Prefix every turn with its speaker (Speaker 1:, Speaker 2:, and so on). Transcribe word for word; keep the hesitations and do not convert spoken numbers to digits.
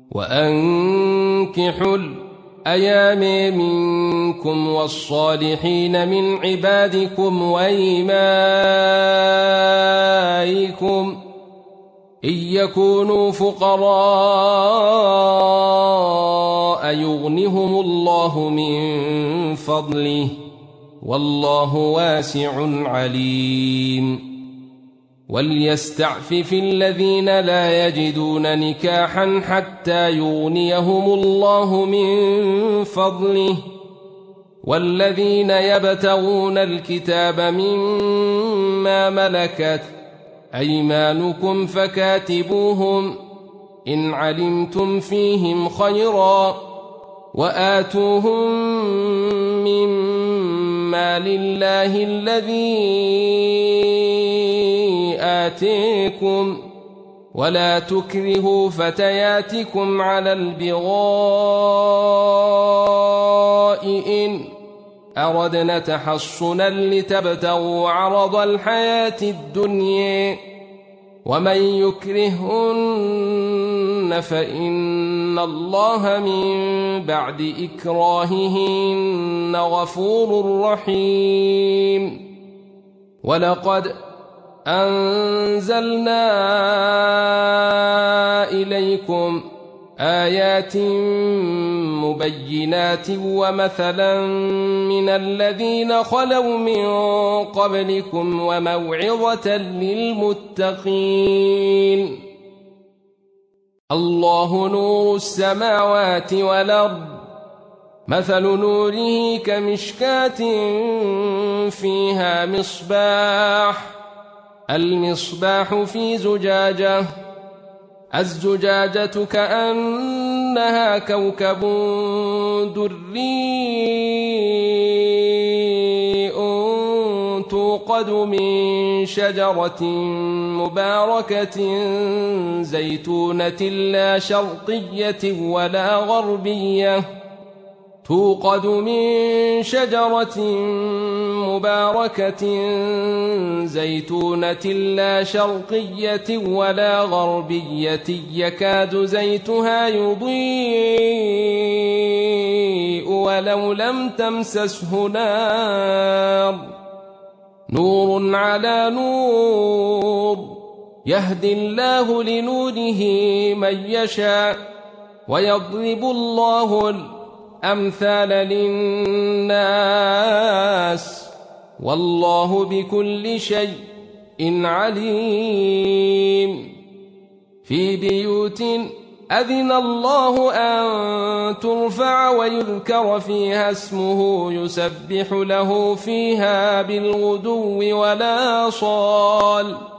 Speaker 1: وأنكحوا الأيام منكم والصالحين من عبادكم وإمائكم إن يكونوا فقراء يغنهم الله من فضله والله واسع عليم وليستعفف الذين لا يجدون نكاحا حتى يغنيهم الله من فضله والذين يبتغون الكتاب مما ملكت أيمانكم فكاتبوهم إن علمتم فيهم خيرا وآتوهم مما لله الذي آتيكم ولا تكرهوا فتياتكم على البغاء إن أردنا تحصنا لتبتغوا عرض الحياة الدنيا ومن يكرهن فإن الله من بعد إكراههن غفور رحيم ولقد أنزلنا إليكم آيات مبينات ومثلا من الذين خلوا من قبلكم وموعظة للمتقين الله نور السماوات والأرض مثل نوره كمشكاة فيها مصباح المصباح في زجاجة الزجاجة كأنها كوكب دري توقد من شجرة مباركة زيتونة لا شرقية ولا غربية توقد من شجرة مباركة زيتونة لا شرقية ولا غربية يكاد زيتها يضيء ولو لم تمسسه نار نور على نور يهدي الله لنوره من يشاء ويضرب الله الأمثال للناس والله بكل شيء عليم في بيوت أذن الله أن ترفع ويذكر فيها اسمه يسبح له فيها بالغدو ولا صال